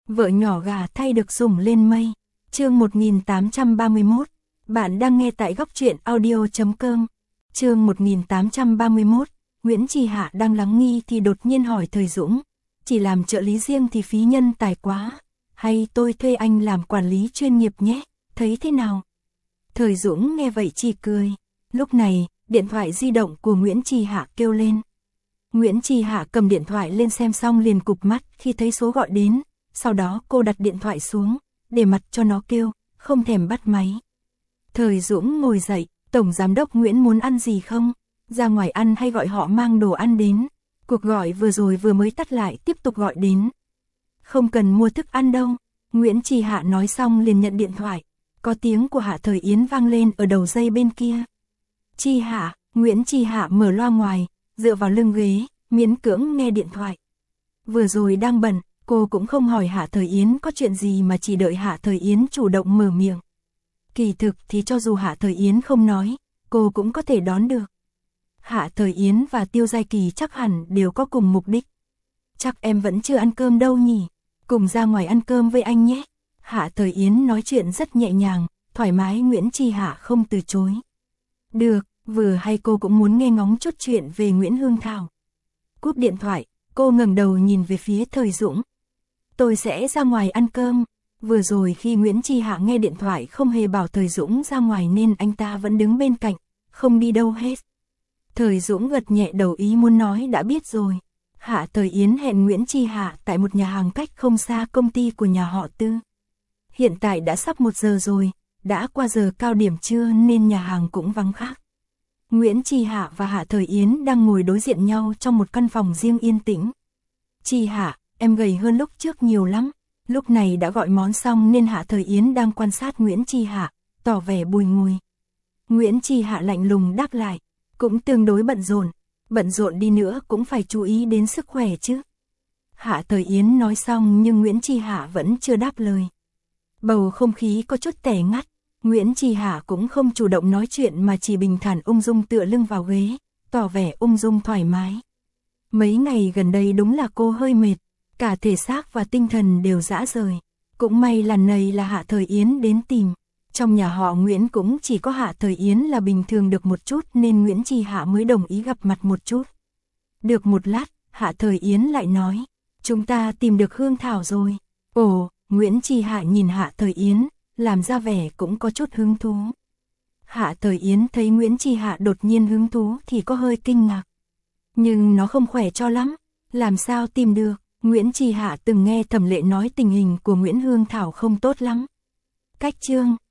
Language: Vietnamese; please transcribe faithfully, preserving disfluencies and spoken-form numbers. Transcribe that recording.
Vợ nhỏ gà thay được sủng lên mây. Chương một nghìn tám trăm ba mươi mốt. Bạn đang nghe tại góc truyện audio chấm com. Chương một nghìn tám trăm ba mươi mốt. Nguyễn Trì Hạ đang lắng nghi thì đột nhiên hỏi Thời Dũng, chỉ làm trợ lý riêng thì phí nhân tài quá, hay tôi thuê anh làm quản lý chuyên nghiệp nhé, thấy thế nào? Thời Dũng nghe vậy chỉ cười. Lúc này, điện thoại di động của Nguyễn Trì Hạ kêu lên. Nguyễn Trì Hạ cầm điện thoại lên xem xong liền cụp mắt khi thấy số gọi đến, sau đó cô đặt điện thoại xuống, để mặt cho nó kêu, không thèm bắt máy. Thời Dũng ngồi dậy, Tổng Giám đốc Nguyễn muốn ăn gì không? Ra ngoài ăn hay gọi họ mang đồ ăn đến? Cuộc gọi vừa rồi vừa mới tắt lại tiếp tục gọi đến. Không cần mua thức ăn đâu. Nguyễn Trì Hạ nói xong liền nhận điện thoại. Có tiếng của Hạ Thời Yến vang lên ở đầu dây bên kia. Trì Hạ, Nguyễn Trì Hạ mở loa ngoài, dựa vào lưng ghế, miễn cưỡng nghe điện thoại. Vừa rồi đang bận, cô cũng không hỏi Hạ Thời Yến có chuyện gì mà chỉ đợi Hạ Thời Yến chủ động mở miệng. Kỳ thực thì cho dù Hạ Thời Yến không nói, cô cũng có thể đoán được. Hạ Thời Yến và Tiêu Giai Kỳ chắc hẳn đều có cùng mục đích. Chắc em vẫn chưa ăn cơm đâu nhỉ, cùng ra ngoài ăn cơm với anh nhé. Hạ Thời Yến nói chuyện rất nhẹ nhàng, thoải mái. Nguyễn Trì Hạ không từ chối. Được, vừa hay cô cũng muốn nghe ngóng chút chuyện về Nguyễn Hương Thảo. Cúp điện thoại, cô ngẩng đầu nhìn về phía Thời Dũng. Tôi sẽ ra ngoài ăn cơm. Vừa rồi khi Nguyễn Trì Hạ nghe điện thoại không hề bảo Thời Dũng ra ngoài nên anh ta vẫn đứng bên cạnh, không đi đâu hết. Thời Dũng gật nhẹ đầu ý muốn nói đã biết rồi. Hạ Thời Yến hẹn Nguyễn Trì Hạ tại một nhà hàng cách không xa công ty của nhà họ Tư. Hiện tại đã sắp một giờ rồi, đã qua giờ cao điểm trưa nên nhà hàng cũng vắng khách. Nguyễn Trì Hạ và Hạ Thời Yến đang ngồi đối diện nhau trong một căn phòng riêng yên tĩnh. Trì Hạ, em gầy hơn lúc trước nhiều lắm. Lúc này đã gọi món xong nên Hạ Thời Yến đang quan sát Nguyễn Trì Hạ, tỏ vẻ bùi ngùi. Nguyễn Trì Hạ lạnh lùng đáp lại, cũng tương đối bận rộn, bận rộn đi nữa cũng phải chú ý đến sức khỏe chứ. Hạ Thời Yến nói xong nhưng Nguyễn Trì Hạ vẫn chưa đáp lời. Bầu không khí có chút tẻ ngắt, Nguyễn Trì Hạ cũng không chủ động nói chuyện mà chỉ bình thản ung dung tựa lưng vào ghế, tỏ vẻ ung dung thoải mái. Mấy ngày gần đây đúng là cô hơi mệt, cả thể xác và tinh thần đều rã rời. Cũng may lần này là Hạ Thời Yến đến tìm. Trong nhà họ Nguyễn cũng chỉ có Hạ Thời Yến là bình thường được một chút nên Nguyễn Trì Hạ mới đồng ý gặp mặt một chút. Được một lát, Hạ Thời Yến lại nói, chúng ta tìm được Hương Thảo rồi. Ồ, Nguyễn Trì Hạ nhìn Hạ Thời Yến, làm ra vẻ cũng có chút hứng thú. Hạ Thời Yến thấy Nguyễn Trì Hạ đột nhiên hứng thú thì có hơi kinh ngạc. Nhưng nó không khỏe cho lắm, làm sao tìm được? Nguyễn Trì Hạ từng nghe Thẩm Lệ nói tình hình của Nguyễn Hương Thảo không tốt lắm. Cách chương